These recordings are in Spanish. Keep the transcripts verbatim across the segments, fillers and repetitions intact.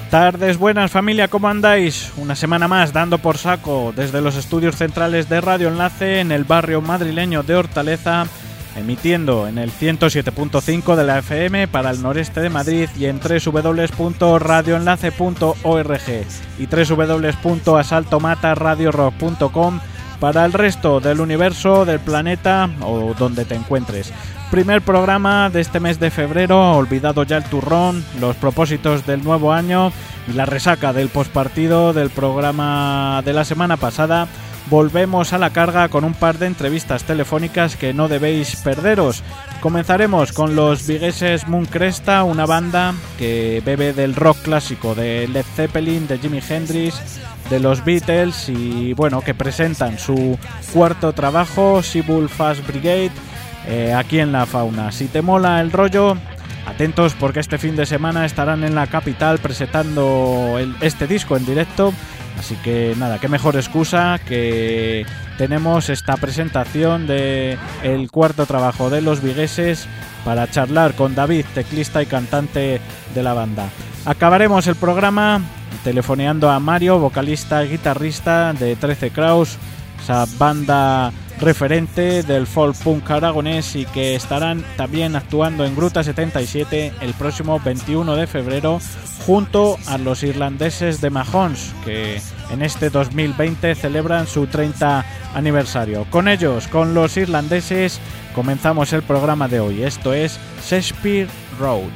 Tardes buenas familia, ¿cómo andáis? Una semana más dando por saco desde los estudios centrales de Radio Enlace en el barrio madrileño de Hortaleza, emitiendo en el ciento siete punto cinco de la F M para el noreste de Madrid y en doble u doble u doble u punto radio enlace punto org y doble u doble u doble u punto asalto mata radio rock punto com para el resto del universo, del planeta o donde te encuentres. Primer programa de este mes de febrero, olvidado ya el turrón, los propósitos del nuevo año y la resaca del pospartido del programa de la semana pasada. Volvemos a la carga con un par de entrevistas telefónicas que no debéis perderos. Comenzaremos con los vigueses Mooncresta, una banda que bebe del rock clásico de Led Zeppelin, de Jimi Hendrix, de los Beatles y bueno, que presentan su cuarto trabajo, Civil Fast Brigade, eh, aquí en La Fauna. Si te mola el rollo, atentos porque este fin de semana estarán en la capital presentando el, este disco en directo. Así que nada, qué mejor excusa que tenemos esta presentación de el cuarto trabajo de los vigueses para charlar con David, teclista y cantante de la banda. Acabaremos el programa telefoneando a Mario, vocalista y guitarrista de trece Kraus, esa banda referente del folk punk aragonés y que estarán también actuando en Gruta setenta y siete el próximo veintiuno de febrero junto a los irlandeses de Mahons, que en este dos mil veinte celebran su treinta aniversario. Con ellos, con los irlandeses, comenzamos el programa de hoy. Esto es Shakespeare Road.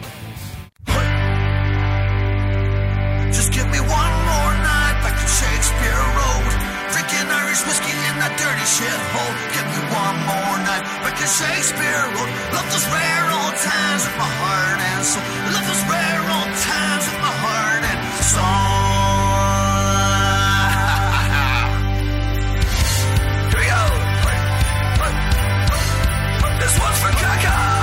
Shithole, give me one more night back in Shakespeare Road. Love those rare old times with my heart and soul. Love those rare old times with my heart and soul. Here we go. This one's for Kakao.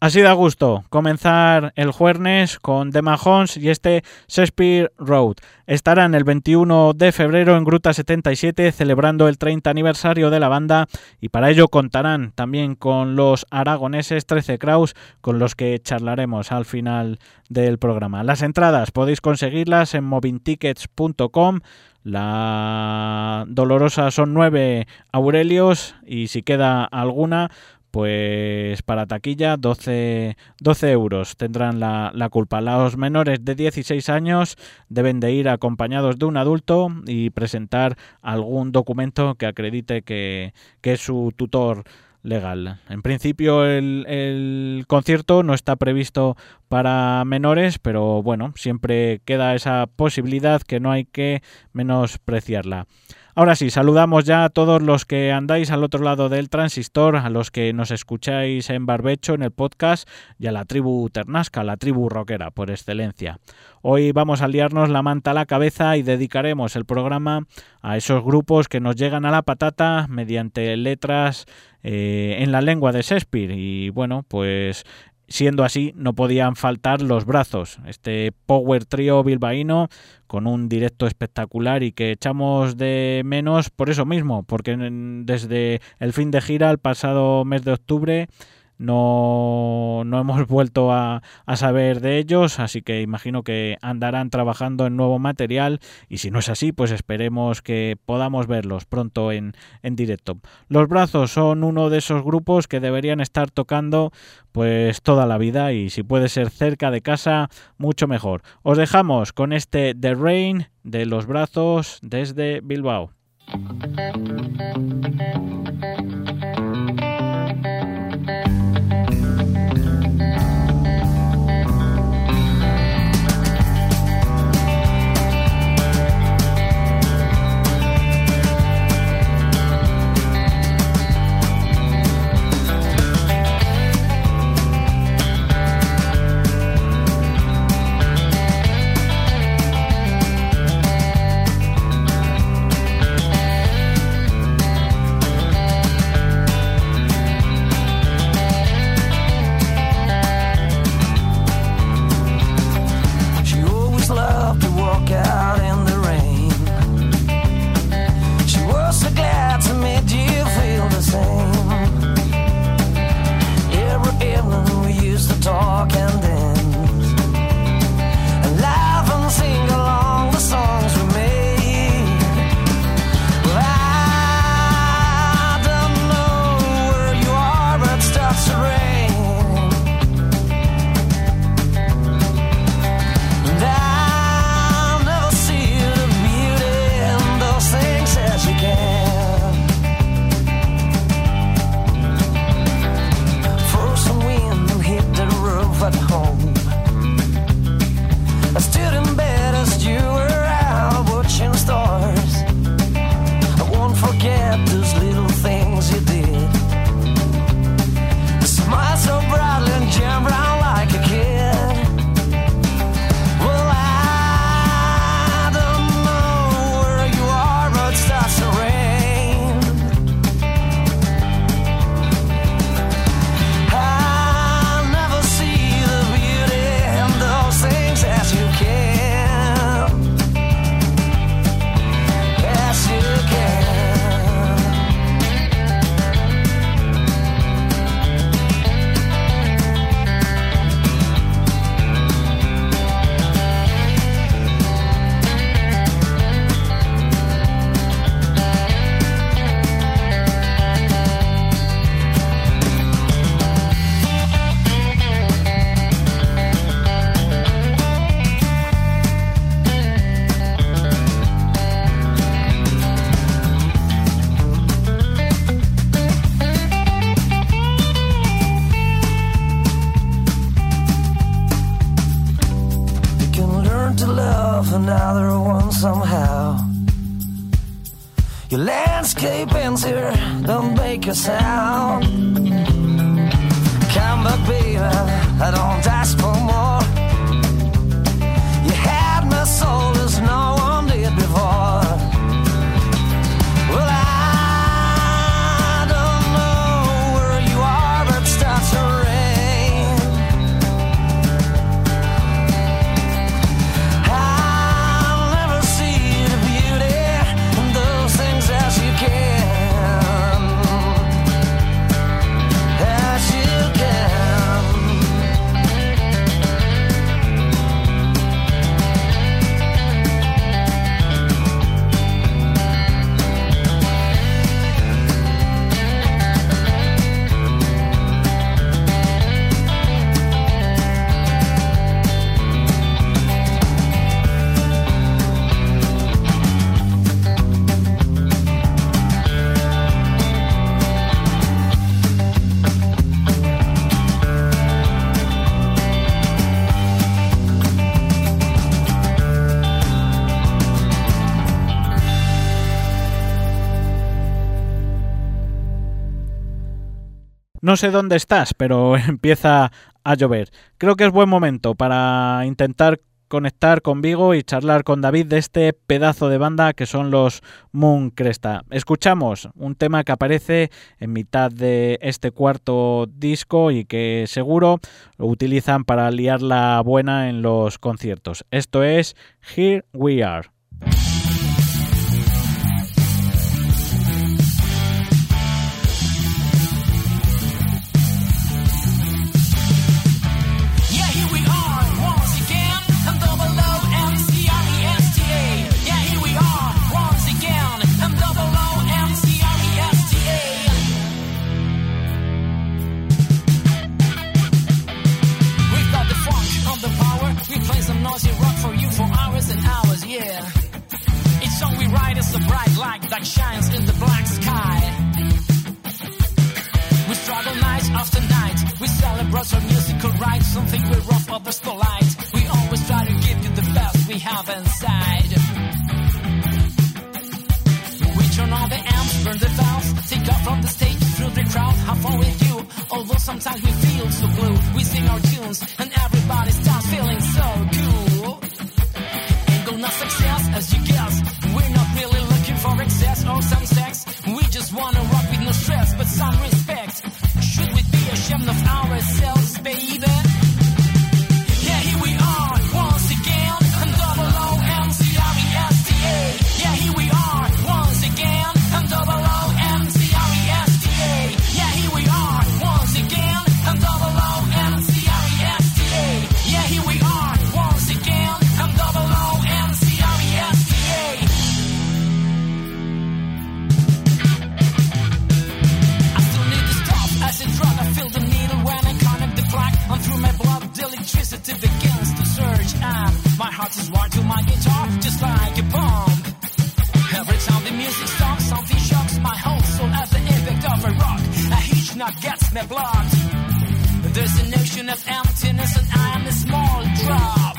Así da gusto comenzar el jueves con The Mahones y este Shakespeare Road. Estarán el veintiuno de febrero en Gruta setenta y siete celebrando el treinta aniversario de la banda y para ello contarán también con los aragoneses trece Kraus, con los que charlaremos al final del programa. Las entradas podéis conseguirlas en movin tickets punto com. La dolorosa son nueve Aurelios y si queda alguna, pues para taquilla doce, doce euros tendrán la, la culpa. Los menores de dieciséis años deben de ir acompañados de un adulto y presentar algún documento que acredite que, que es su tutor legal. En principio el, el concierto no está previsto para menores, pero bueno, siempre queda esa posibilidad que no hay que menospreciarla. Ahora sí, saludamos ya a todos los que andáis al otro lado del transistor, a los que nos escucháis en Barbecho, en el podcast, y a la tribu ternasca, la tribu rockera por excelencia. Hoy vamos a liarnos la manta a la cabeza y dedicaremos el programa a esos grupos que nos llegan a la patata mediante letras eh, en la lengua de Shakespeare. Y bueno, pues siendo así, no podían faltar Los Brazos, este power trío bilbaíno con un directo espectacular y que echamos de menos por eso mismo, porque desde el fin de gira, el pasado mes de octubre, no, no hemos vuelto a, a saber de ellos, así que imagino que andarán trabajando en nuevo material y si no es así, pues esperemos que podamos verlos pronto en, en directo. Los Brazos son uno de esos grupos que deberían estar tocando pues toda la vida y si puede ser cerca de casa, mucho mejor. Os dejamos con este The Rain de Los Brazos desde Bilbao. Your landscape ends here, don't make a sound. Come back, baby, I don't ask for more. You had my soul as no one did before. Well, I don't know where you are, but it starts to rain. No sé dónde estás, pero empieza a llover. Creo que es buen momento para intentar conectar con Vigo y charlar con David de este pedazo de banda que son los Moon Cresta. Escuchamos un tema que aparece en mitad de este cuarto disco y que seguro lo utilizan para liar la buena en los conciertos. Esto es Here We Are. The bright light that shines in the black sky. We struggle night after night. We celebrate our musical rights. Something we rough up as polite. We always try to give you the best we have inside. We turn on the amps, burn the valves, take off from the stage through the crowd. Have fun with you, although sometimes we feel so blue. We sing our tunes and everybody starts feeling so cool. Ain't gonna success as you guess. We're not really looking for excess or some sex. We just wanna rock with no stress, but some respect. Should we be ashamed of ourselves, baby? Yeah, here we are, once again. And double O M C R E S T A. Yeah, here we are, once again. And double O M C R E S T A. Yeah, here we are, once again. And double O M C R E S T A. Yeah, here we are, once again. And double O M C R E S T A. As a drug, I feel the needle when I connect the plug. And through my blood, the electricity begins to surge. And my heart is wired to my guitar, just like a bomb. Every time the music stops, something shocks my whole soul at the impact of a rock. A huge knot gets me blocked. There's an ocean of emptiness, and I am a small drop.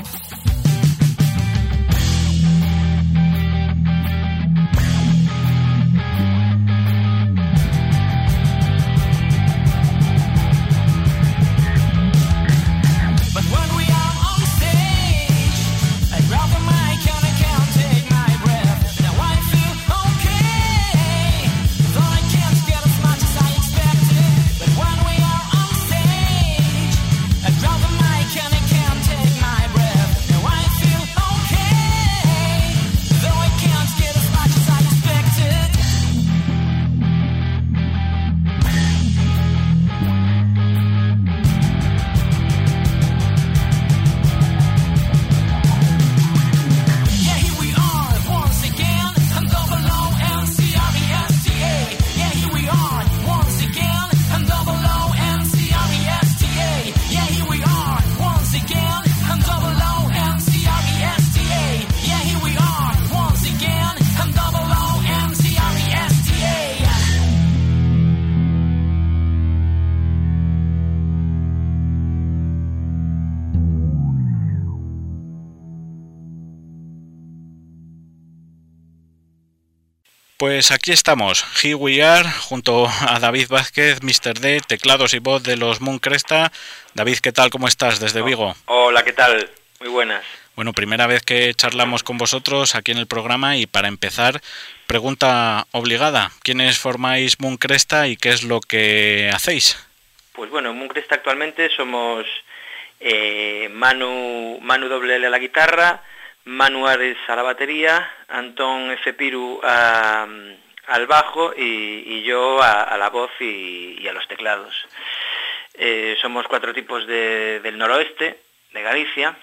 Pues aquí estamos, Here We Are, junto a David Vázquez, mister D, teclados y voz de los Moon Cresta. David, ¿qué tal? ¿Cómo estás desde Vigo? Hola, ¿qué tal? Muy buenas. Bueno, primera vez que charlamos con vosotros aquí en el programa y para empezar, pregunta obligada. ¿Quiénes formáis Moon Cresta y qué es lo que hacéis? Pues bueno, en Moon Cresta actualmente somos eh, Manu, Manu doble L a la guitarra, Manu Ares a la batería, Antón F. Piru a, al bajo y, y yo a, a la voz y, y a los teclados. Eh, somos cuatro tipos de, del noroeste, de Galicia,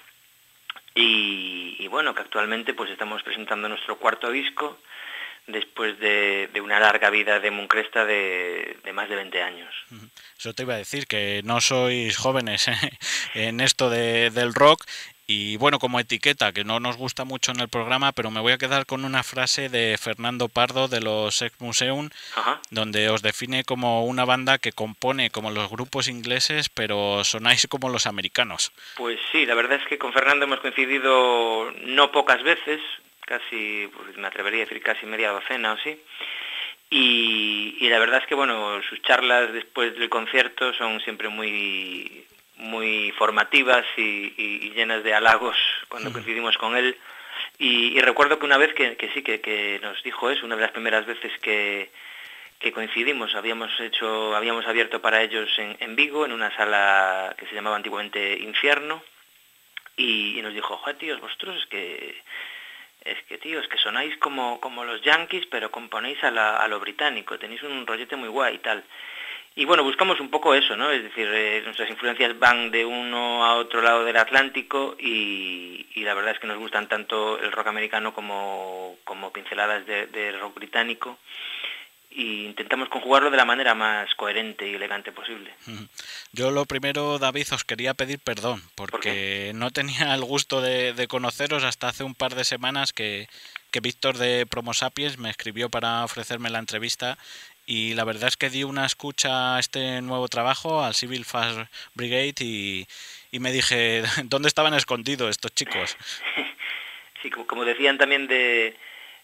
y, y bueno, que actualmente pues estamos presentando nuestro cuarto disco después de, de una larga vida de Moon Cresta de, de más de veinte años. Eso te iba a decir, que no sois jóvenes ¿eh? en esto de, del rock. Y bueno, como etiqueta, que no nos gusta mucho en el programa, pero me voy a quedar con una frase de Fernando Pardo de los Sex Museum, Ajá. donde os define como una banda que compone como los grupos ingleses, pero sonáis como los americanos. Pues sí, la verdad es que con Fernando hemos coincidido no pocas veces, casi, pues me atrevería a decir casi media docena o sí, y, y la verdad es que, bueno, sus charlas después del concierto son siempre muy, muy formativas y, y, y llenas de halagos cuando uh-huh. coincidimos con él. Y, y recuerdo que una vez que, que sí, que, que nos dijo eso, una de las primeras veces que, que coincidimos, habíamos hecho, habíamos abierto para ellos en, en Vigo, en una sala que se llamaba antiguamente Infierno, y, y nos dijo, joder, tíos, vosotros es que... Es que, tío, es que sonáis como, como los Yankees, pero componéis a, la, a lo británico, tenéis un rollete muy guay y tal. Y bueno, buscamos un poco eso, ¿no? Es decir, eh, nuestras influencias van de uno a otro lado del Atlántico y, y la verdad es que nos gustan tanto el rock americano como, como pinceladas de, de rock británico. Y intentamos conjugarlo de la manera más coherente y elegante posible. Yo lo primero, David, os quería pedir perdón, porque ¿Por no tenía el gusto de, de conoceros hasta hace un par de semanas que, que Víctor de Promo Sapiens me escribió para ofrecerme la entrevista y la verdad es que di una escucha a este nuevo trabajo, al Civil Fast Brigade, y, y me dije, ¿dónde estaban escondidos estos chicos? Sí, como decían también de...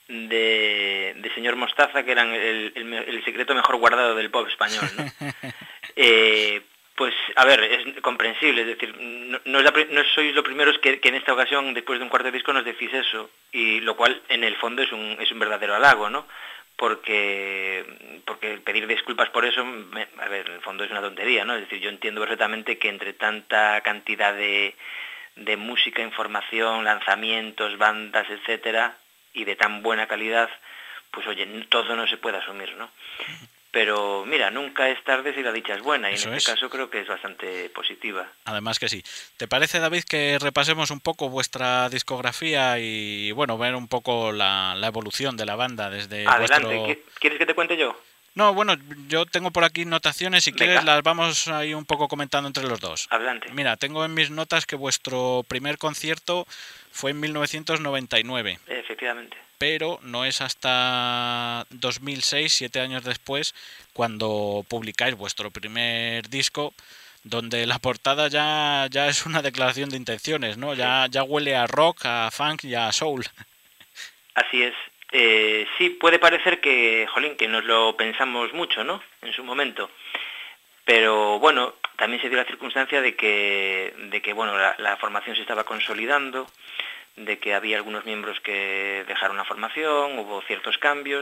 De, de señor Mostaza, que eran el, el, el secreto mejor guardado del pop español, ¿no? eh, pues, a ver, es comprensible, es decir, no, no, es la, no sois los primeros que, que en esta ocasión, después de un cuarto de disco, nos decís eso, y lo cual, en el fondo, es un, es un verdadero halago, ¿no? Porque, porque pedir disculpas por eso, me, a ver, en el fondo es una tontería, ¿no? Es decir, yo entiendo perfectamente que entre tanta cantidad de, de música, información, lanzamientos, bandas, etcétera, y de tan buena calidad, pues oye, todo no se puede asumir, ¿no? Pero mira, nunca es tarde si la dicha es buena, y Eso en este es. caso creo que es bastante positiva. Además que sí. ¿Te parece, David, que repasemos un poco vuestra discografía y, bueno, ver un poco la, la evolución de la banda desde Adelante, vuestro... ¿quieres que te cuente yo? No, bueno, yo tengo por aquí notaciones, si Venga. quieres las vamos ahí un poco comentando entre los dos. Adelante. Mira, tengo en mis notas que vuestro primer concierto fue en mil novecientos noventa y nueve. Efectivamente. Pero no es hasta dos mil seis, siete años después, cuando publicáis vuestro primer disco, donde la portada ya, ya es una declaración de intenciones, ¿no? Sí. Ya, ya huele a rock, a funk y a soul. Así es. Eh, sí, puede parecer que, jolín, que nos lo pensamos mucho, ¿no?, en su momento. Pero bueno, también se dio la circunstancia de que, de que bueno, la, la formación se estaba consolidando, de que había algunos miembros que dejaron la formación, hubo ciertos cambios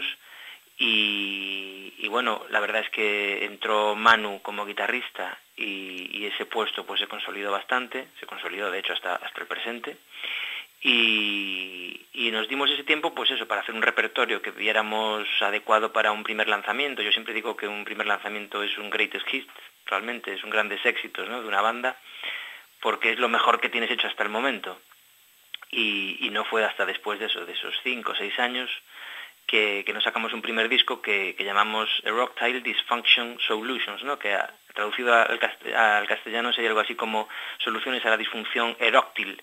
y, y bueno, la verdad es que entró Manu como guitarrista y, y ese puesto pues se consolidó bastante, se consolidó de hecho hasta, hasta el presente. Y, y nos dimos ese tiempo, pues eso, para hacer un repertorio que viéramos adecuado para un primer lanzamiento. Yo siempre digo que un primer lanzamiento es un greatest hit, realmente es un grandes éxitos, ¿no?, de una banda, porque es lo mejor que tienes hecho hasta el momento. Y, y no fue hasta después de eso, de esos cinco o seis años, que, que nos sacamos un primer disco que, que llamamos Erectile Dysfunction Solutions, ¿no?, que ha, traducido al, al castellano sería algo así como soluciones a la disfunción eróctil.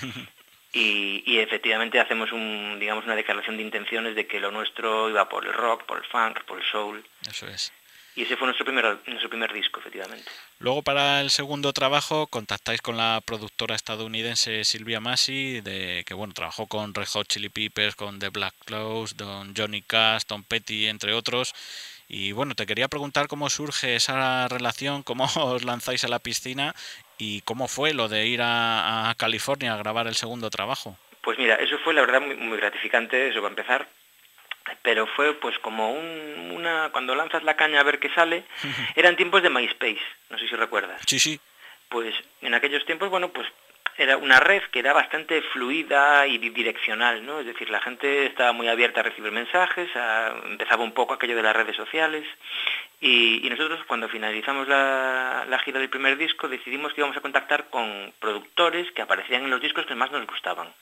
Y, y efectivamente hacemos un, digamos, una declaración de intenciones de que lo nuestro iba por el rock, por el funk, por el soul. Eso es. Y ese fue nuestro primer, nuestro primer disco, efectivamente. Luego, para el segundo trabajo, contactáis con la productora estadounidense Sylvia Massey, de, que bueno, trabajó con Red Hot Chili Peppers, con The Black Crowes, con Johnny Cash, Tom Petty, entre otros. Y bueno, te quería preguntar cómo surge esa relación, cómo os lanzáis a la piscina y cómo fue lo de ir a, a California a grabar el segundo trabajo. Pues mira, eso fue la verdad muy, muy gratificante, eso para empezar. Pero fue pues como un, una... Cuando lanzas la caña a ver qué sale, eran tiempos de MySpace, no sé si recuerdas. Sí, sí. Pues en aquellos tiempos, bueno, pues era una red que era bastante fluida y bidireccional, ¿no? Es decir, la gente estaba muy abierta a recibir mensajes, a, empezaba un poco aquello de las redes sociales, y, y nosotros cuando finalizamos la, la gira del primer disco decidimos que íbamos a contactar con productores que aparecían en los discos que más nos gustaban.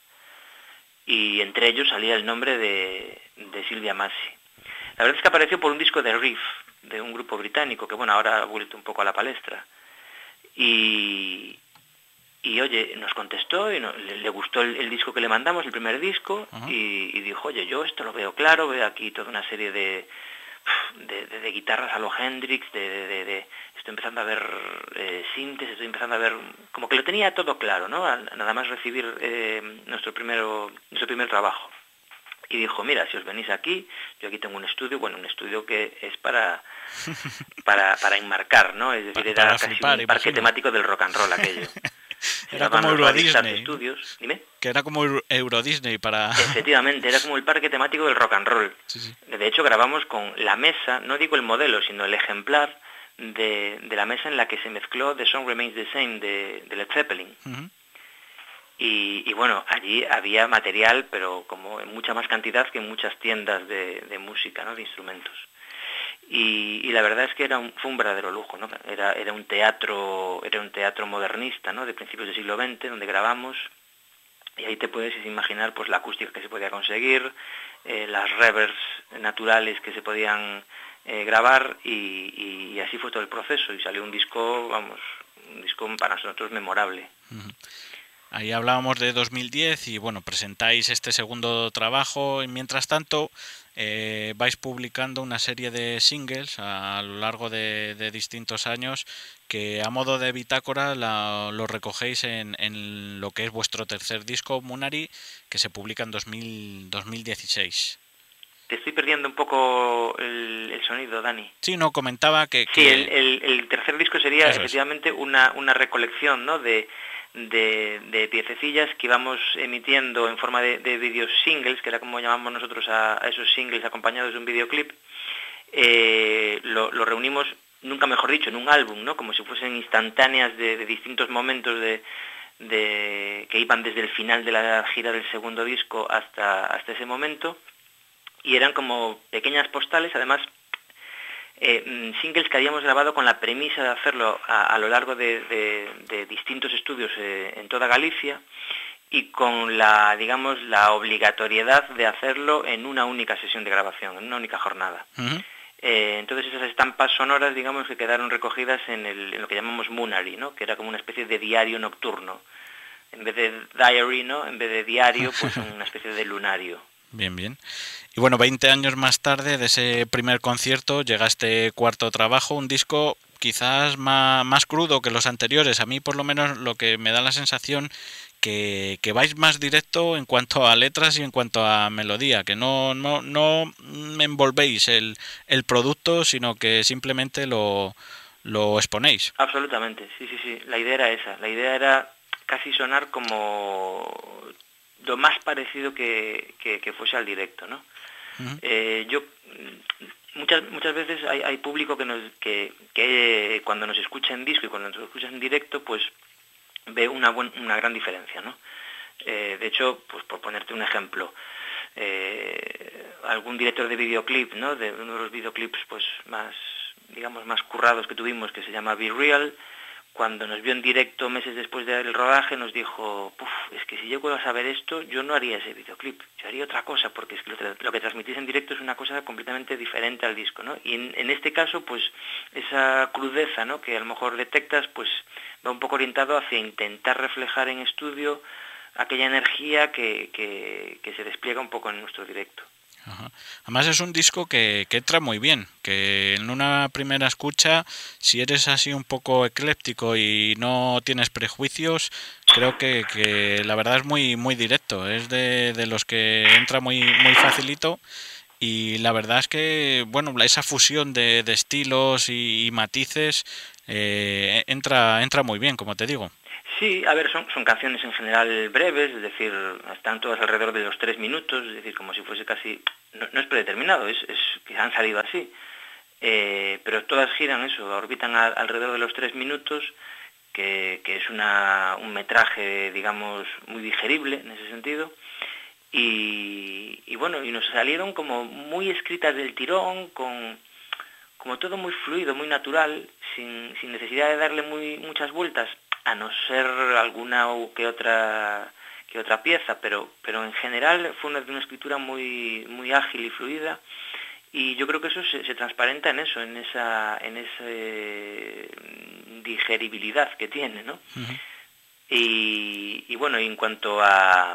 Y entre ellos salía el nombre de, de Sylvia Massey. La verdad es que apareció por un disco de Riff, de un grupo británico, que bueno, ahora ha vuelto un poco a la palestra. Y, y oye, nos contestó y no, le, le gustó el, el disco que le mandamos, el primer disco, uh-huh. y, y dijo, oye, yo esto lo veo claro, veo aquí toda una serie de, de, de, de guitarras a lo Hendrix, de, de, de, de estoy empezando a ver eh, sintes, estoy empezando a ver, como que lo tenía todo claro, ¿no? Nada más recibir eh, nuestro, primero, nuestro primer trabajo. y dijo, mira, si os venís aquí, yo aquí tengo un estudio, bueno, un estudio que es para para, para enmarcar, ¿no? Es decir, para era casi flipar, un parque imagino. temático del rock and roll aquello. Era como los Euro Radistar Disney, Studios. Dime. Que era como Euro, Euro Disney para... Efectivamente, era como el parque temático del rock and roll. Sí, sí. De hecho, grabamos con la mesa, no digo el modelo, sino el ejemplar de, de la mesa en la que se mezcló The Song Remains the Same de, de Led Zeppelin. Uh-huh. Y, y bueno, allí había material, pero como en mucha más cantidad que en muchas tiendas de, de música, ¿no? De instrumentos. Y, y la verdad es que era un, fue un verdadero lujo, ¿no? Era, era un teatro, era un teatro modernista, ¿no? De principios del siglo veinte, donde grabamos, y ahí te puedes imaginar pues la acústica que se podía conseguir, eh, las reverbs naturales que se podían eh, grabar, y, y así fue todo el proceso, y salió un disco, vamos, un disco para nosotros memorable. Uh-huh. Ahí hablábamos de dos mil diez y bueno, presentáis este segundo trabajo y mientras tanto eh, vais publicando una serie de singles a, a lo largo de, de distintos años que a modo de bitácora la, lo recogéis en, en lo que es vuestro tercer disco, Munari, que se publica en dos mil, dos mil dieciséis. Te estoy perdiendo un poco el, el sonido, Dani. Sí, no, comentaba que... Sí, que... El, el, el tercer disco sería Eso efectivamente es. una, una recolección, ¿no? de, de, de piececillas que íbamos emitiendo en forma de, de videos singles, que era como llamamos nosotros a, a esos singles acompañados de un videoclip. Eh, lo, lo reunimos, nunca mejor dicho, en un álbum, ¿no? Como si fuesen instantáneas de, de distintos momentos de, de que iban desde el final de la gira del segundo disco hasta, hasta ese momento. Y eran como pequeñas postales, además eh, singles que habíamos grabado con la premisa de hacerlo a, a lo largo de, de, de distintos estudios eh, en toda Galicia y con la, digamos, la obligatoriedad de hacerlo en una única sesión de grabación, en una única jornada. Uh-huh. Eh, entonces esas estampas sonoras, digamos, que quedaron recogidas en, el, en lo que llamamos Munari, ¿no? Que era como una especie de diario nocturno. En vez de diary, ¿no? En vez de diario, pues una especie de lunario. Bien, bien. Y bueno, veinte años más tarde de ese primer concierto llega este cuarto trabajo, un disco quizás más, más crudo que los anteriores. A mí por lo menos lo que me da la sensación que, que vais más directo en cuanto a letras y en cuanto a melodía, que no, no, no envolvéis el, el producto, sino que simplemente lo, lo exponéis. Absolutamente, sí, sí, sí. La idea era esa. La idea era casi sonar como lo más parecido que, que, que fuese al directo, ¿no? Uh-huh. Eh, yo muchas muchas veces hay, hay público que nos que, que cuando nos escucha en disco y cuando nos escucha en directo, pues ve una buen, una gran diferencia, ¿no? Eh, de hecho, pues por ponerte un ejemplo, eh, algún director de videoclip, ¿no? De uno de los videoclips, pues más, digamos, más currados que tuvimos, que se llama Be Real. Cuando nos vio en directo meses después del rodaje nos dijo, Puf, es que si llego a saber esto, yo no haría ese videoclip, yo haría otra cosa, porque es que lo, lo que transmitís en directo es una cosa completamente diferente al disco, ¿no? Y en, en este caso, pues, esa crudeza, ¿no? Que a lo mejor detectas, pues, va un poco orientado hacia intentar reflejar en estudio aquella energía que, que, que se despliega un poco en nuestro directo. Ajá. Además es un disco que, que entra muy bien, que en una primera escucha, si eres así un poco ecléptico y no tienes prejuicios, creo que, que la verdad es muy muy directo, es de, de los que entra muy muy facilito y la verdad es que, bueno, esa fusión de, de estilos y, y matices eh, entra entra muy bien, como te digo. Sí, a ver, son, son canciones en general breves, es decir, están todas alrededor de los tres minutos, es decir, como si fuese casi... No, no es predeterminado, es, es que han salido así, eh, pero todas giran eso, orbitan a, alrededor de los tres minutos, que, que es una, un metraje, digamos, muy digerible en ese sentido, y, y bueno, y nos salieron como muy escritas del tirón, con... como todo muy fluido, muy natural, sin, sin necesidad de darle muy, muchas vueltas, a no ser alguna que otra que otra pieza, pero pero en general fue una, una escritura muy muy ágil y fluida, y yo creo que eso se, se transparenta en eso, en esa en esa digeribilidad que tiene, ¿no? Uh-huh. Y, y bueno, y en cuanto a,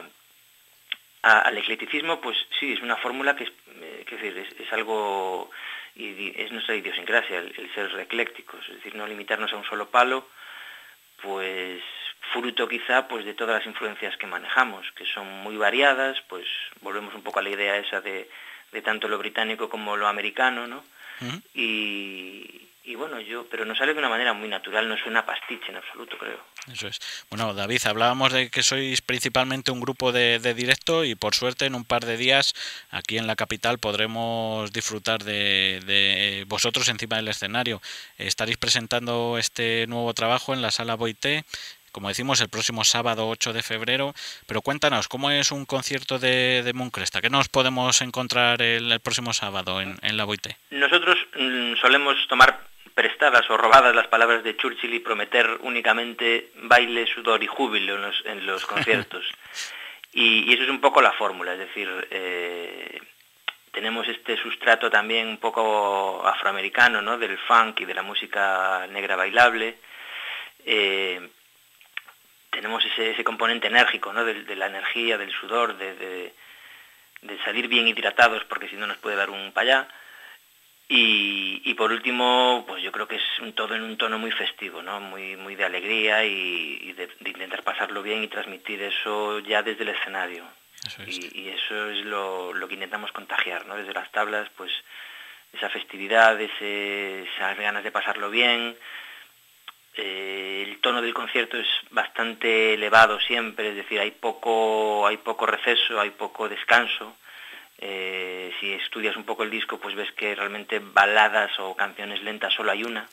a al eclecticismo, pues sí, es una fórmula que es, eh, que decir, es, es algo, y es nuestra idiosincrasia el, el ser eclécticos, es decir, no limitarnos a un solo palo. Pues fruto quizá pues de todas las influencias que manejamos, que son muy variadas, pues volvemos un poco a la idea esa de, de tanto lo británico como lo americano, ¿no? Uh-huh. Y, y bueno, yo, pero nos sale de una manera muy natural, no suena pastiche en absoluto, creo. Eso es. Bueno, David, hablábamos de que sois principalmente un grupo de, de directo y por suerte en un par de días aquí en la capital podremos disfrutar de, de vosotros encima del escenario. Estaréis presentando este nuevo trabajo en la Sala Boité, como decimos, el próximo sábado ocho de febrero, pero cuéntanos, ¿cómo es un concierto de, de Mooncresta? ¿Qué nos podemos encontrar el, el próximo sábado en, en la Boité? Nosotros mmm, solemos tomar prestadas o robadas las palabras de Churchill y prometer únicamente baile, sudor y júbilo en los, en los conciertos. y, y eso es un poco la fórmula, es decir, eh, tenemos este sustrato también un poco afroamericano, ¿no? Del funk y de la música negra bailable. Eh, tenemos ese, ese componente enérgico, ¿no? De, de la energía, del sudor, de, de, de salir bien hidratados, porque si no nos puede dar un payá. Y, y por último, pues yo creo que es un, todo en un tono muy festivo, ¿no? Muy, muy de alegría y, y de, de intentar pasarlo bien y transmitir eso ya desde el escenario. Eso es. Y, y eso es lo, lo que intentamos contagiar, ¿no? Desde las tablas, pues esa festividad, ese, esas ganas de pasarlo bien. Eh, el tono del concierto es bastante elevado siempre, es decir, hay poco, hay poco receso, hay poco descanso. Eh, si estudias un poco el disco, pues ves que realmente baladas o canciones lentas solo hay una.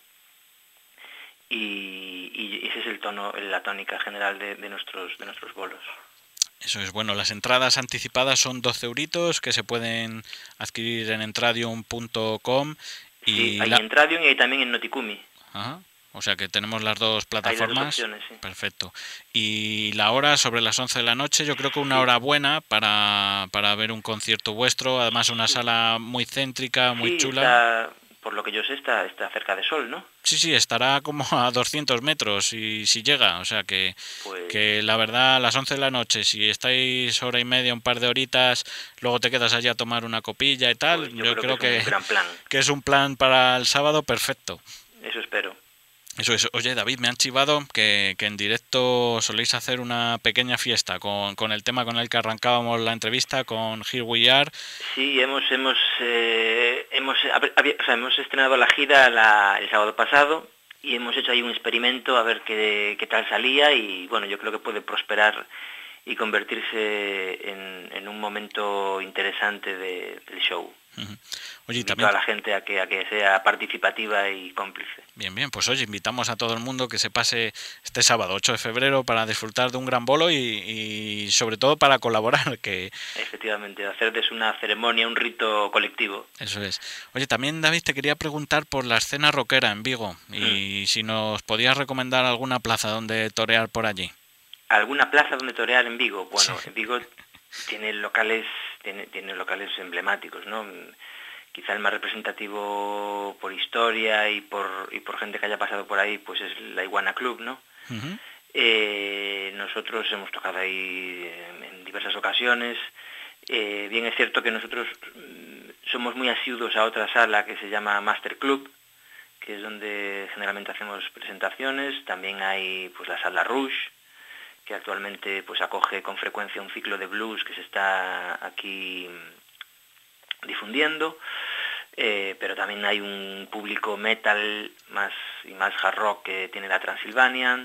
Y, y ese es el tono, la tónica general de, de nuestros de nuestros bolos. Eso es, bueno, las entradas anticipadas son doce euritos que se pueden adquirir en entradium punto com. Y sí, hay la... en Entradium y hay también en Notikumi. Ajá. O sea que tenemos las dos plataformas. Hay las dos opciones, sí. Perfecto. Y la hora sobre las once de la noche, yo creo que una sí. hora buena para, para ver un concierto vuestro. Además una sí. sala muy céntrica, muy sí, chula. Está, por lo que yo sé, está, está cerca de Sol, ¿no? Sí, sí, estará como a doscientos metros si, si llega. O sea que, pues... que la verdad, a las once de la noche, si estáis hora y media, un par de horitas, luego te quedas allí a tomar una copilla y tal, pues yo, yo creo, creo que, es que, un gran plan. que es un plan para el sábado perfecto. Eso espero. Eso es. Oye, David, me han chivado que, que en directo soléis hacer una pequeña fiesta con, con el tema con el que arrancábamos la entrevista, con Here We Are. Sí, hemos hemos eh, hemos, había, o sea, hemos estrenado la gira la, el sábado pasado y hemos hecho ahí un experimento a ver qué, qué tal salía y bueno, yo creo que puede prosperar y convertirse en, en un momento interesante de, del show. Uh-huh. Oye, Invito también a la gente a que a que sea participativa y cómplice. Bien, bien, pues oye, invitamos a todo el mundo que se pase este sábado ocho de febrero para disfrutar de un gran bolo y, y sobre todo para colaborar. Que Efectivamente, hacer de una ceremonia, un rito colectivo. Eso es. Oye, también David, te quería preguntar por la escena rockera en Vigo y mm. si nos podías recomendar alguna plaza donde torear por allí. ¿Alguna plaza donde torear en Vigo? Bueno, sí. en Vigo tiene locales, tiene, tiene locales emblemáticos, ¿no? Quizá el más representativo por historia y por y por gente que haya pasado por ahí, pues es la Iguana Club, ¿no? Uh-huh. Eh, nosotros hemos tocado ahí en, en diversas ocasiones. Eh, bien es cierto que nosotros somos muy asiduos a otra sala que se llama Master Club, que es donde generalmente hacemos presentaciones. También hay pues la sala Rouge, que actualmente pues acoge con frecuencia un ciclo de blues que se está aquí difundiendo, eh, pero también hay un público metal más y más hard rock que tiene la Transylvanian.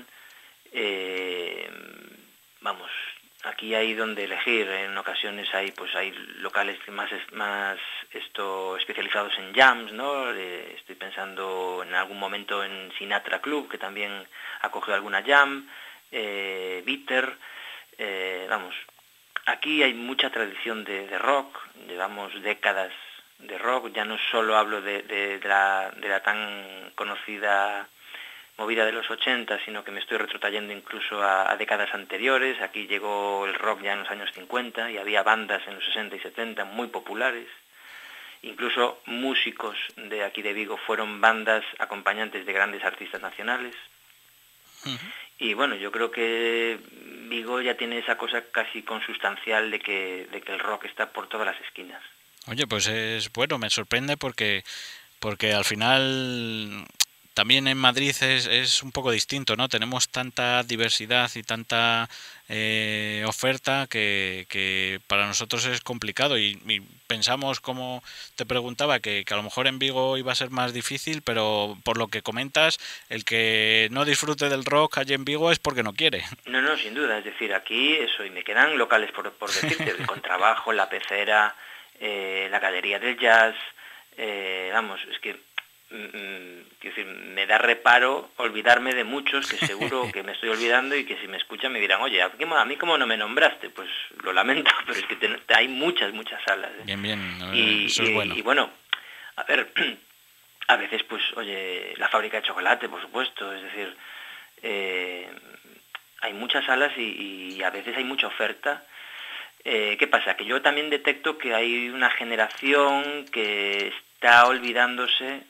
Eh, vamos, aquí hay donde elegir. En ocasiones hay pues hay locales más más esto especializados en jams, ¿no? Eh, estoy pensando en algún momento en Sinatra Club, que también acogió alguna jam. Eh, Bitter, eh, vamos, aquí hay mucha tradición de, de rock, llevamos décadas de rock, ya no solo hablo de, de, de, la, de la tan conocida movida de los ochenta, sino que me estoy retrotrayendo incluso a, a décadas anteriores. Aquí llegó el rock ya en los años cincuenta y había bandas en los sesenta y setenta muy populares. Incluso músicos de aquí de Vigo fueron bandas acompañantes de grandes artistas nacionales. Uh-huh. Y bueno, yo creo que Vigo ya tiene esa cosa casi consustancial de que, de que el rock está por todas las esquinas. Oye, pues es bueno, me sorprende porque, porque al final también en Madrid es, es un poco distinto, ¿no? Tenemos tanta diversidad y tanta eh, oferta que, que para nosotros es complicado y, y pensamos, como te preguntaba, que, que a lo mejor en Vigo iba a ser más difícil, pero por lo que comentas, el que no disfrute del rock allí en Vigo es porque no quiere. No, no, sin duda, es decir, aquí eso, y me quedan locales por, por decirte, el contrabajo, la pecera, eh, la galería del jazz, eh, vamos, es que Mm, quiero decir, me da reparo olvidarme de muchos que seguro que me estoy olvidando y que si me escuchan me dirán, oye, a mí cómo no me nombraste, pues lo lamento, pero es que te, hay muchas, muchas salas. ¿eh? Bien, bien, y, eso es bueno. Y, y bueno, a ver, a veces pues, oye, la fábrica de chocolate, por supuesto, es decir, eh, hay muchas salas y, y a veces hay mucha oferta. Eh, ¿Qué pasa? Que yo también detecto que hay una generación que está olvidándose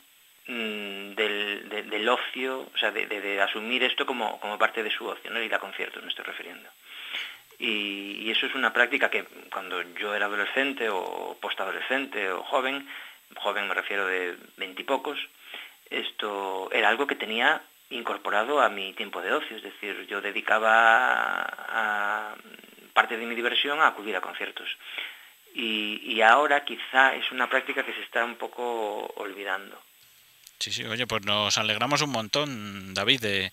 Del, de, del ocio, o sea, de, de, de asumir esto como, como parte de su ocio, ¿no? Ir a conciertos, me estoy refiriendo. Y, y eso es una práctica que cuando yo era adolescente o postadolescente o joven, joven me refiero de veintipocos, esto era algo que tenía incorporado a mi tiempo de ocio, es decir, yo dedicaba a, a parte de mi diversión a acudir a conciertos. Y, y ahora quizá es una práctica que se está un poco olvidando. Sí, sí, oye, pues nos alegramos un montón, David, de,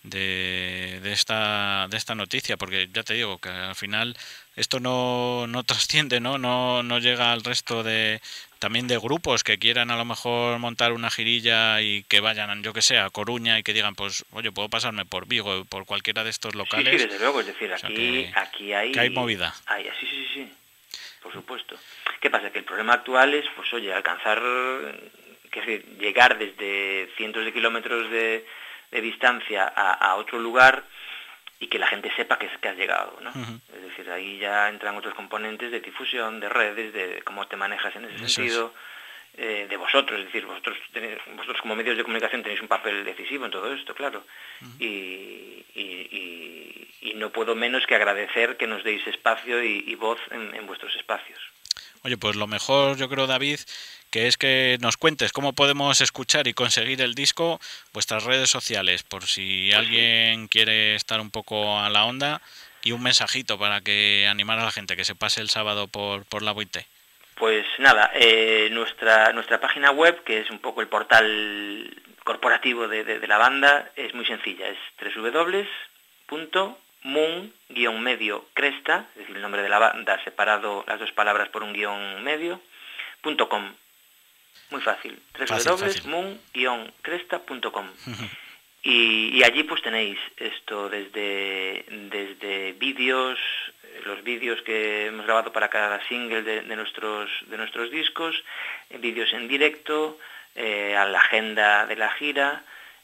de, de esta de esta noticia, porque ya te digo que al final esto no, no trasciende, ¿no? No, no llega al resto de también de grupos que quieran a lo mejor montar una girilla y que vayan, yo que sé, a Coruña y que digan, pues, oye, puedo pasarme por Vigo, por cualquiera de estos locales. Sí, sí, desde luego, es decir, aquí, o sea que, aquí hay... que hay movida. Hay, sí, sí, sí, por supuesto. ¿Qué pasa? Que el problema actual es, pues, oye, alcanzar... que es llegar desde cientos de kilómetros de, de distancia a, a otro lugar y que la gente sepa que, que has llegado, ¿no? Uh-huh. Es decir, ahí ya entran otros componentes de difusión, de redes, de cómo te manejas en ese Eso sentido, es. eh, de vosotros, es decir, vosotros tenéis, vosotros como medios de comunicación tenéis un papel decisivo en todo esto, claro, uh-huh. y, y, y, y no puedo menos que agradecer que nos deis espacio y, y voz en, en vuestros espacios. Oye, pues lo mejor, yo creo, David, que es que nos cuentes cómo podemos escuchar y conseguir el disco, vuestras redes sociales, por si pues alguien sí. quiere estar un poco a la onda, y un mensajito para que animar a la gente que se pase el sábado por, por la Boite. Pues nada, eh, nuestra nuestra página web, que es un poco el portal corporativo de, de, de la banda, es muy sencilla, es doble u doble u doble u punto moon guion medio cresta, es decir, el nombre de la banda separado las dos palabras por un guión medio, punto com. Muy fácil, doble u doble u doble u punto moon guion cresta punto com. y, y allí pues tenéis esto desde, desde vídeos, los vídeos que hemos grabado para cada single de, de, nuestros, de nuestros discos, vídeos en directo, eh, a la agenda de la gira,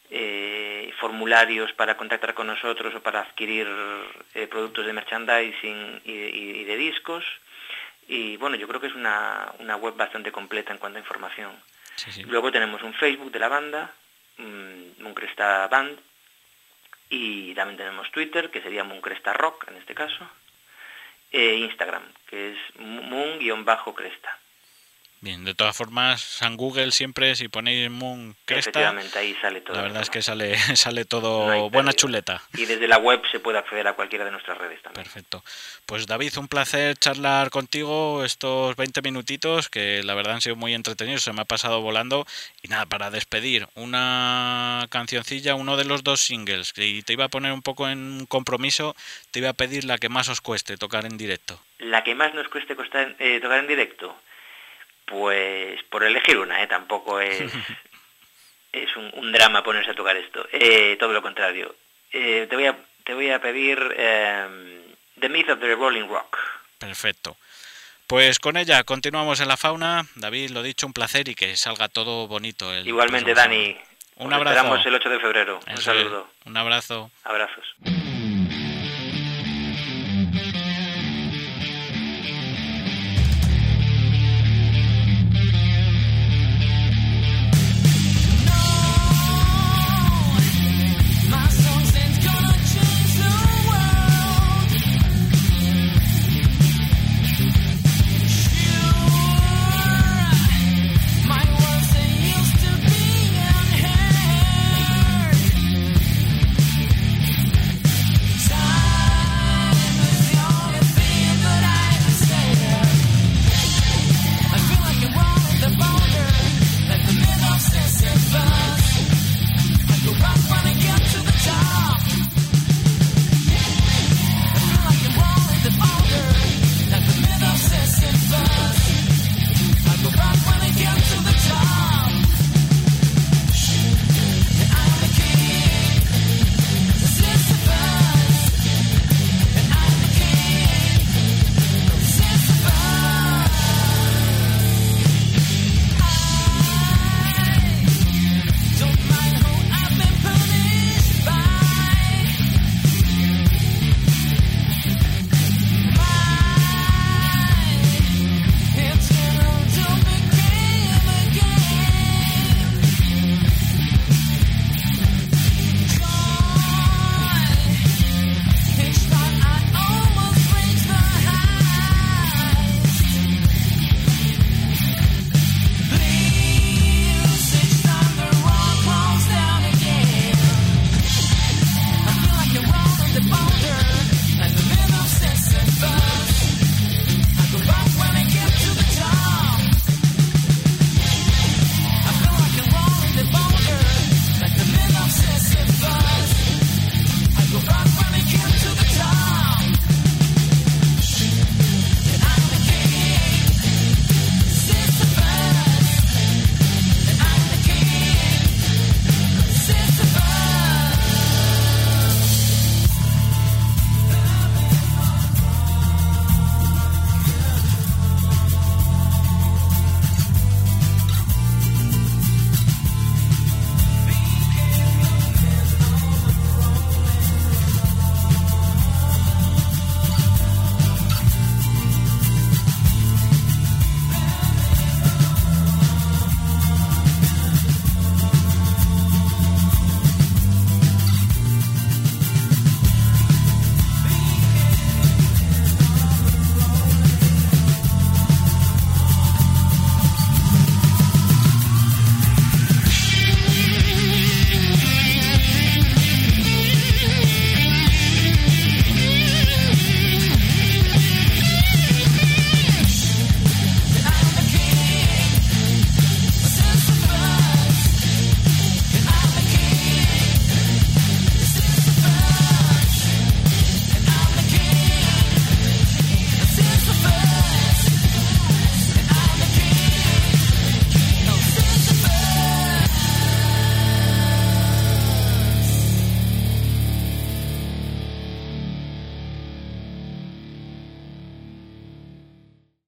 eh, formularios para contactar con nosotros o para adquirir eh, productos de merchandising y, y, y de discos. Y bueno, yo creo que es una, una web bastante completa en cuanto a información. Sí, sí. Luego tenemos un Facebook de la banda, um, Mooncresta Band, y también tenemos Twitter, que sería Mooncresta Rock en este caso, e Instagram, que es moon-cresta. Bien, de todas formas, en Google siempre, si ponéis Moon Cresta, efectivamente, ahí sale todo. La verdad esto, es ¿no? que sale sale todo no buena pérdida. Chuleta. Y desde la web se puede acceder a cualquiera de nuestras redes también. Perfecto. Pues David, un placer charlar contigo estos veinte minutitos, que la verdad han sido muy entretenidos, se me ha pasado volando. Y nada, para despedir, una cancioncilla, uno de los dos singles, y te iba a poner un poco en compromiso, te iba a pedir la que más os cueste tocar en directo. La que más nos cueste costar, eh, tocar en directo... Pues por elegir una, ¿eh? Tampoco es, es un, un drama ponerse a tocar esto. Eh, todo lo contrario. Eh, te voy a te voy a pedir eh, The Myth of the Rolling Rock. Perfecto. Pues con ella continuamos en La Fauna. David, lo dicho, un placer y que salga todo bonito. El Igualmente, Dani. Un Nos abrazo. Esperamos el ocho de febrero. Un Eso saludo. Es. Un abrazo. Abrazos. My words, they used to be unheard.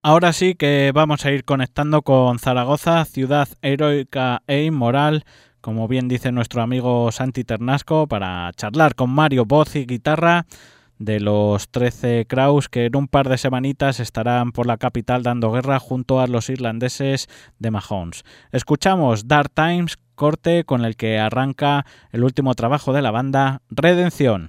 ahora sí que vamos a ir conectando con Zaragoza, ciudad heroica e inmoral, como bien dice nuestro amigo Santi Ternasco, para charlar con Mario, voz y guitarra de los trece Kraus, que en un par de semanitas estarán por la capital dando guerra junto a los irlandeses de Mahomes. Escuchamos Dark Times, corte con el que arranca el último trabajo de la banda, Redención.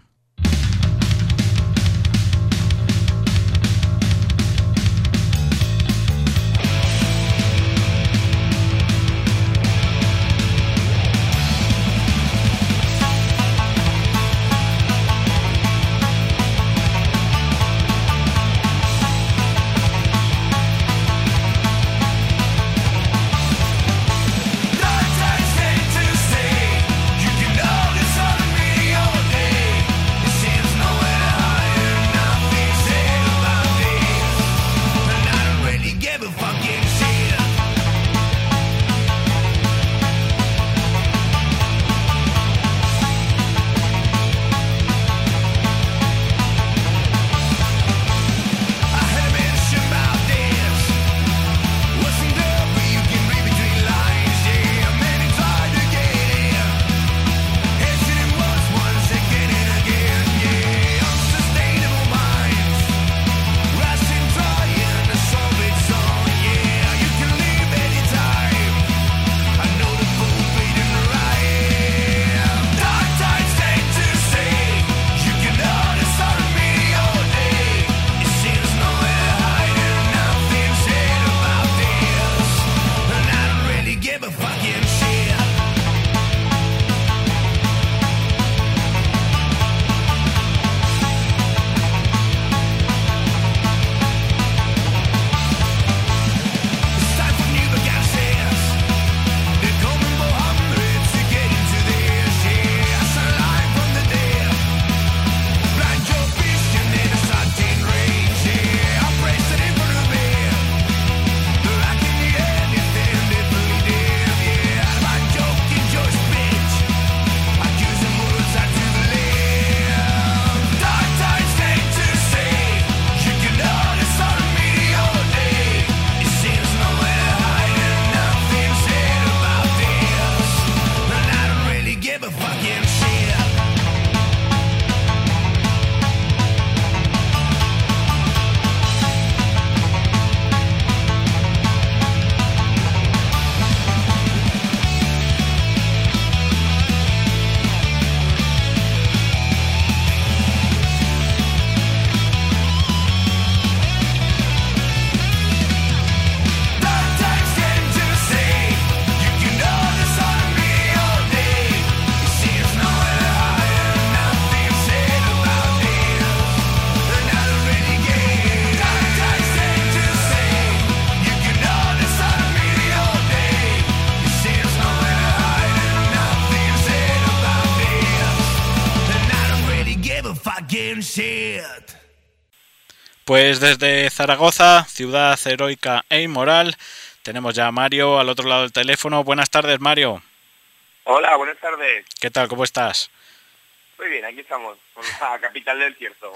Pues desde Zaragoza, ciudad heroica e inmoral, tenemos ya a Mario al otro lado del teléfono. Buenas tardes, Mario. Hola, buenas tardes. ¿Qué tal? ¿Cómo estás? Muy bien, aquí estamos, con la capital del cierto.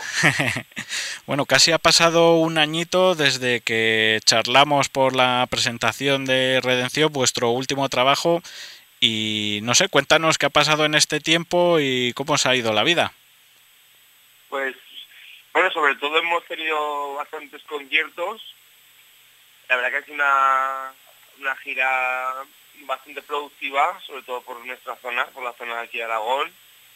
Bueno, casi ha pasado un añito desde que charlamos por la presentación de Redención, vuestro último trabajo, y no sé, cuéntanos qué ha pasado en este tiempo y cómo os ha ido la vida. Pues, bueno, sobre todo hemos tenido bastantes conciertos. La verdad que ha sido una, una gira bastante productiva, sobre todo por nuestra zona, por la zona de aquí de Aragón.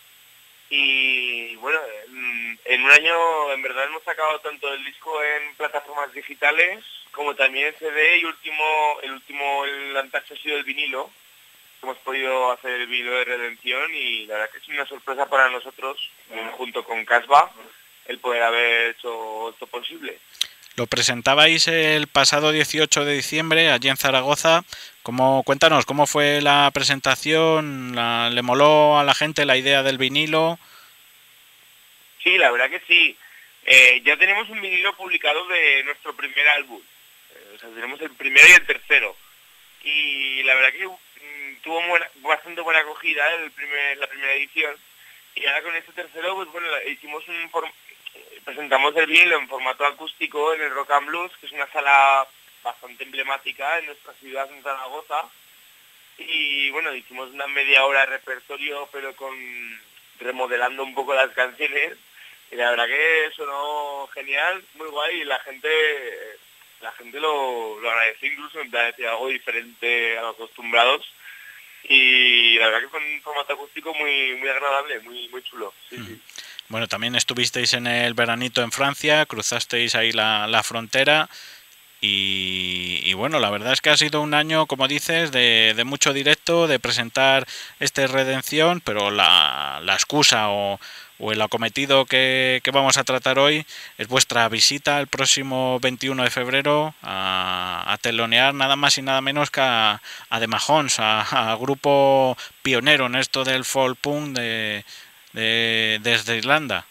Y bueno, en, en un año en verdad hemos sacado tanto el disco en plataformas digitales como también en C D, y último, el último, el antacho ha sido el vinilo. Hemos podido hacer el vinilo de Redención y la verdad que es una sorpresa para nosotros, junto con Casbah, el poder haber hecho esto posible. Lo presentabais el pasado dieciocho de diciembre allí en Zaragoza. ¿Cómo, cuéntanos, ¿cómo fue la presentación? La, ¿Le moló a la gente la idea del vinilo? Sí, la verdad que sí. Eh, ya tenemos un vinilo publicado de nuestro primer álbum. Eh, o sea, tenemos el primero y el tercero. Y la verdad que mm, tuvo buena, bastante buena acogida el primer, la primera edición. Y ahora con este tercero, pues bueno, hicimos un form- presentamos el vinilo en formato acústico en el Rock and Blues, que es una sala bastante emblemática en nuestra ciudad, en Zaragoza. Y bueno, hicimos una media hora de repertorio, pero con remodelando un poco las canciones. Y la verdad que sonó genial, muy guay, y la gente la gente lo, lo agradeció, incluso me pareció algo diferente a los acostumbrados. Y la verdad que fue un formato acústico muy muy agradable, muy muy chulo. Sí, mm. sí. Bueno, también estuvisteis en el veranito en Francia, cruzasteis ahí la, la frontera. Y, y bueno, la verdad es que ha sido un año, como dices, de, de mucho directo, de presentar este Redención, pero la, la excusa o, o el acometido que, que vamos a tratar hoy es vuestra visita el próximo veintiuno de febrero a, a telonear nada más y nada menos que a, a The Mahones, a, a grupo pionero en esto del folk punk de, de, desde Irlanda.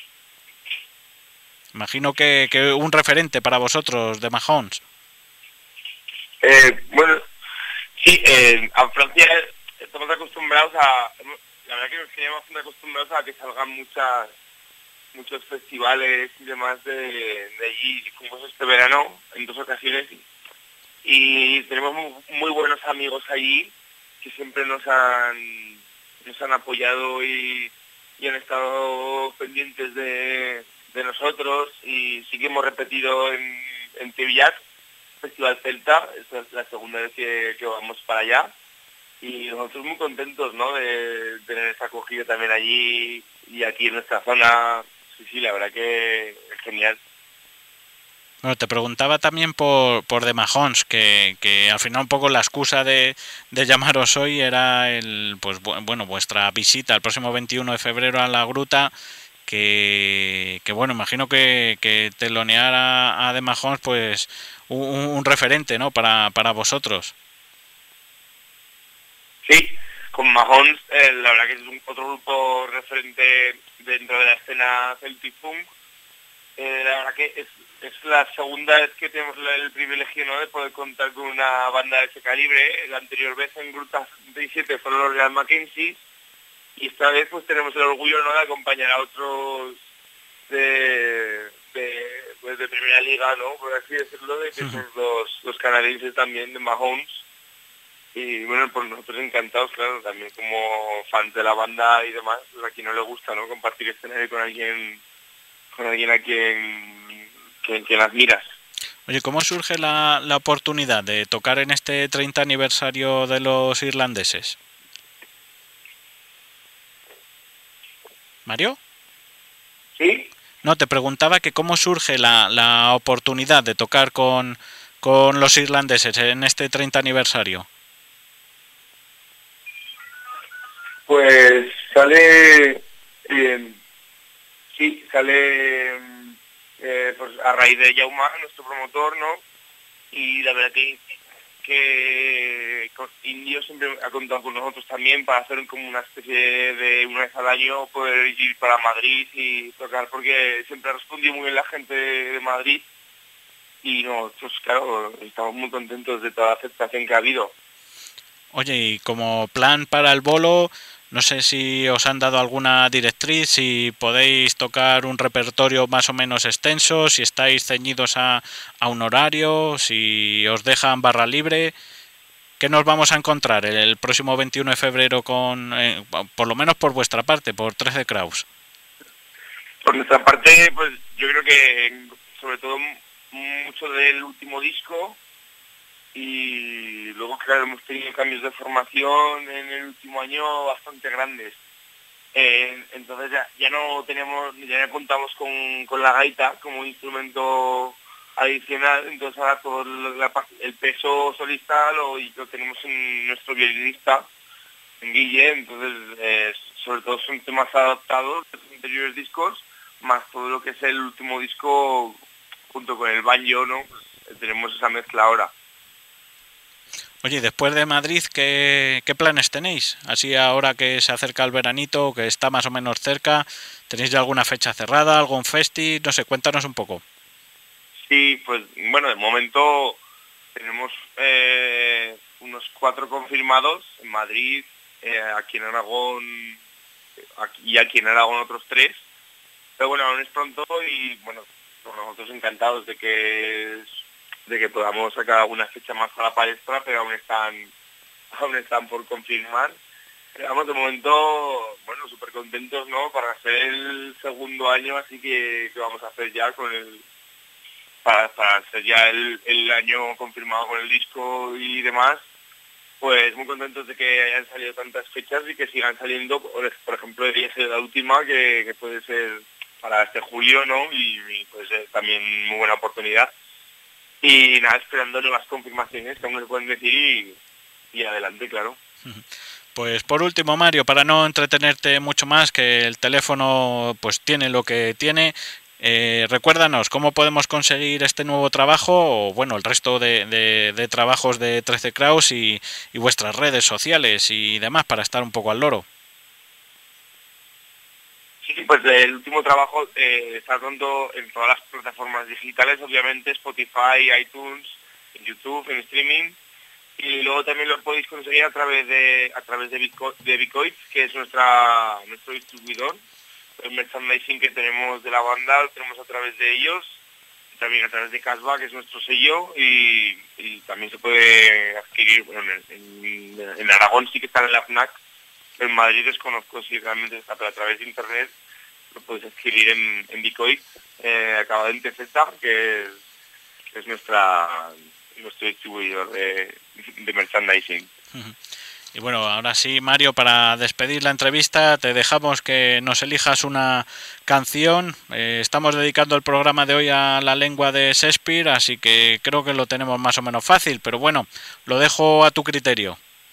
Imagino que, que un referente para vosotros de Mahones. Eh, bueno, sí, eh, a Francia estamos acostumbrados a... La verdad que nos quedamos bastante acostumbrados a que salgan muchas muchos festivales y demás de, de allí. Fuimos este verano en dos ocasiones y tenemos muy, muy buenos amigos allí que siempre nos han nos han apoyado y, y han estado pendientes de... de nosotros, y sí que hemos repetido en, en Tevillar, Festival Celta. Esta es la segunda vez que, que vamos para allá, y nosotros muy contentos, ¿no?, de tener esa acogida también allí y aquí en nuestra zona. Sí, sí, la verdad que es genial. Bueno, te preguntaba también por, por The Mahones, que, que al final un poco la excusa de, de llamaros hoy era el, pues bueno, vuestra visita el próximo veintiuno de febrero a la Gruta. Que, que bueno, imagino que, que telonear a, a The Mahones, pues un, un referente, ¿no?, para, para vosotros. Sí, con Mahones, eh, la verdad que es un, otro grupo referente dentro de la escena Celtic Punk. Eh, la verdad que es, es la segunda vez que tenemos el privilegio, ¿no?, de poder contar con una banda de ese calibre. La anterior vez en Gruta setenta y siete fueron los Real Mackenzie, y esta vez pues tenemos el orgullo, ¿no?, de acompañar a otros de, de, pues, de primera liga, ¿no?, por así decirlo, de que son los, los canadienses también, de Mahones. Y bueno, pues nosotros encantados, claro, también como fans de la banda y demás, pues a quien no le gusta, ¿no?, compartir escenario con alguien con alguien a quien, quien, quien admiras. Oye, ¿cómo surge la, la oportunidad de tocar en este treinta aniversario de los irlandeses? ¿Mario? ¿Sí? No, te preguntaba que cómo surge la, la oportunidad de tocar con, con los irlandeses en este treinta aniversario. Pues sale... Eh, sí, sale eh, pues a raíz de Jauma, nuestro promotor, ¿no? Y la verdad que... que Indio siempre ha contado con nosotros también para hacer como una especie de una vez al año poder ir para Madrid y tocar, porque siempre ha respondido muy bien la gente de Madrid, y nosotros, claro, estamos muy contentos de toda la aceptación que ha habido. Oye, y como plan para el bolo, no sé si os han dado alguna directriz, si podéis tocar un repertorio más o menos extenso, si estáis ceñidos a, a un horario, si os dejan barra libre. ¿Qué nos vamos a encontrar el, el próximo veintiuno de febrero con, eh, por lo menos por vuestra parte, por trece Kraus? Por nuestra parte, pues yo creo que sobre todo mucho del último disco, y luego, claro, hemos tenido cambios de formación en el último año bastante grandes. Eh, entonces ya, ya no tenemos, ya no contamos con, con la gaita como instrumento adicional, entonces ahora todo la, el peso solista lo, lo tenemos en nuestro violinista, en Guille. Entonces eh, sobre todo son temas adaptados de los anteriores discos, más todo lo que es el último disco junto con el banjo, ¿no? Pues, tenemos esa mezcla ahora. Oye, después de Madrid, ¿qué, ¿qué planes tenéis? Así ahora que se acerca el veranito, que está más o menos cerca, ¿tenéis ya alguna fecha cerrada, algún festi? No sé, cuéntanos un poco. Sí, pues bueno, de momento tenemos eh, unos cuatro confirmados en Madrid, eh, aquí en Aragón, aquí, y aquí en Aragón otros tres, pero bueno, aún es pronto y bueno, nosotros encantados de que de que podamos sacar alguna fecha más a la palestra, pero aún están aún están por confirmar. Pero vamos, de momento, bueno, súper contentos, ¿no? Para hacer el segundo año, así que, que vamos a hacer ya con el para, para hacer ya el, el año confirmado con el disco y demás. Pues muy contentos de que hayan salido tantas fechas y que sigan saliendo, por, por ejemplo, debería ser la última, que, que puede ser para este julio, ¿no? Y, y puede ser también muy buena oportunidad. Y nada, esperando nuevas confirmaciones que aún no se pueden decir y, y adelante, claro. Pues por último, Mario, para no entretenerte mucho más, que el teléfono pues tiene lo que tiene, eh, recuérdanos cómo podemos conseguir este nuevo trabajo o bueno, el resto de, de, de trabajos de trece Kraus y, y vuestras redes sociales y demás para estar un poco al loro. Sí, pues el último trabajo eh, está pronto en todas las plataformas digitales, obviamente, Spotify, iTunes, en YouTube, en streaming, y luego también lo podéis conseguir a través de a través de Bitco, de Bitcoin, que es nuestra nuestro distribuidor. El merchandising que tenemos de la banda lo tenemos a través de ellos, también a través de Casbah, que es nuestro sello, y, y también se puede adquirir, bueno, en, en, en Aragón sí que están en la FNAC. En Madrid desconozco si realmente está, pero a través de internet lo puedes adquirir en, en Bitcoin, eh, acabado en T Z, que es, que es nuestra nuestro distribuidor de, de merchandising. Uh-huh. Y bueno, ahora sí, Mario, para despedir la entrevista te dejamos que nos elijas una canción. Eh, estamos dedicando el programa de hoy a la lengua de Shakespeare, así que creo que lo tenemos más o menos fácil, pero bueno, lo dejo a tu criterio.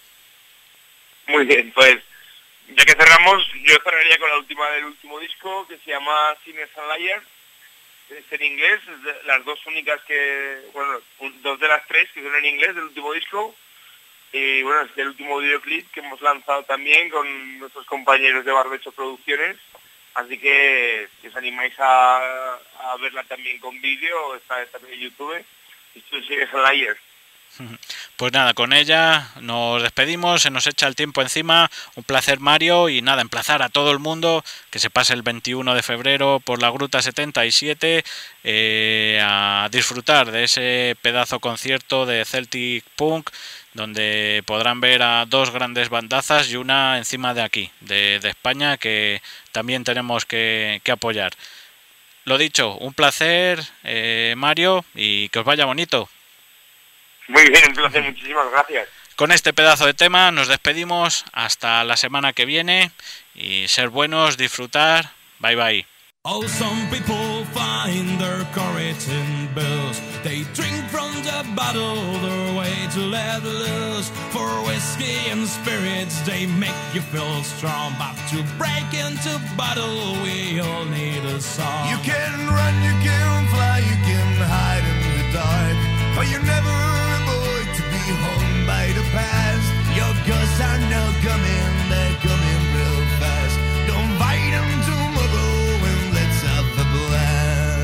Muy bien, pues ya que cerramos, yo cerraría con la última del último disco, que se llama Sinners and Liars. Es en inglés, es de las dos únicas que, bueno, un, dos de las tres que son en inglés del último disco. Y bueno, es el último videoclip que hemos lanzado también con nuestros compañeros de Barbecho Producciones. Así que si os animáis a, a verla también con vídeo, está también en YouTube. Esto es Sinners and Liars. Pues nada, con ella nos despedimos, se nos echa el tiempo encima. Un placer, Mario, y nada, emplazar a todo el mundo que se pase el veintiuno de febrero por la Gruta setenta y siete eh, a disfrutar de ese pedazo concierto de Celtic Punk, donde podrán ver a dos grandes bandazas y una encima de aquí, de, de España, que también tenemos que, que apoyar. Lo dicho, un placer, eh, Mario, y que os vaya bonito. Muy bien, un placer, muchísimas gracias. Con este pedazo de tema nos despedimos hasta la semana que viene y ser buenos, disfrutar, bye bye. Oh, some people find their courage in bills. They drink from the bottle, their way to let loose. For whiskey and spirits, they make you feel strong. But to break into bottle, we all need a song. You can run, you can fly, you can hide in the dark, but you're never home by the past. Your ghosts are now coming, they're coming real fast. Don't fight them tomorrow and let's have a blast.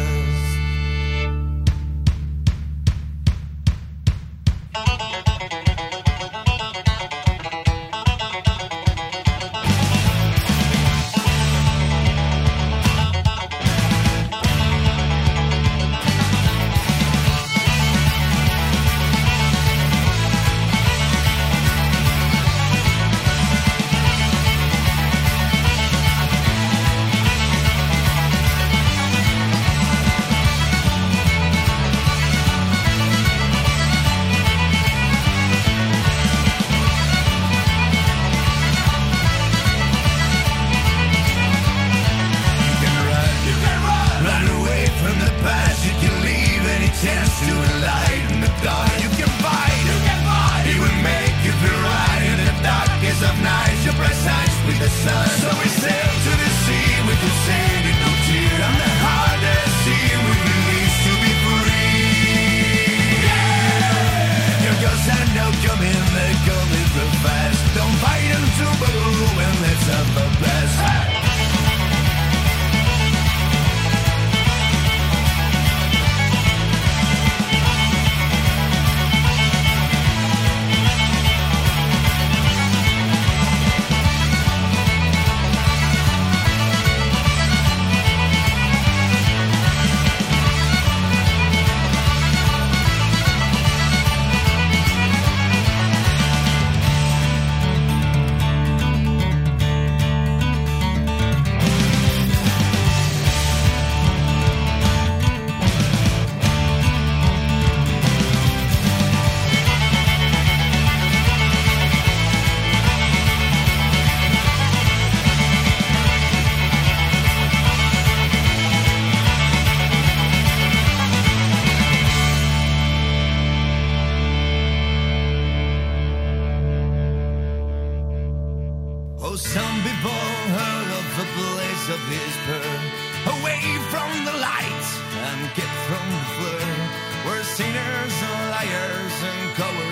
Oh, some people heard of the place of his birth, away from the light and kept from the flare, where sinners and liars and cowards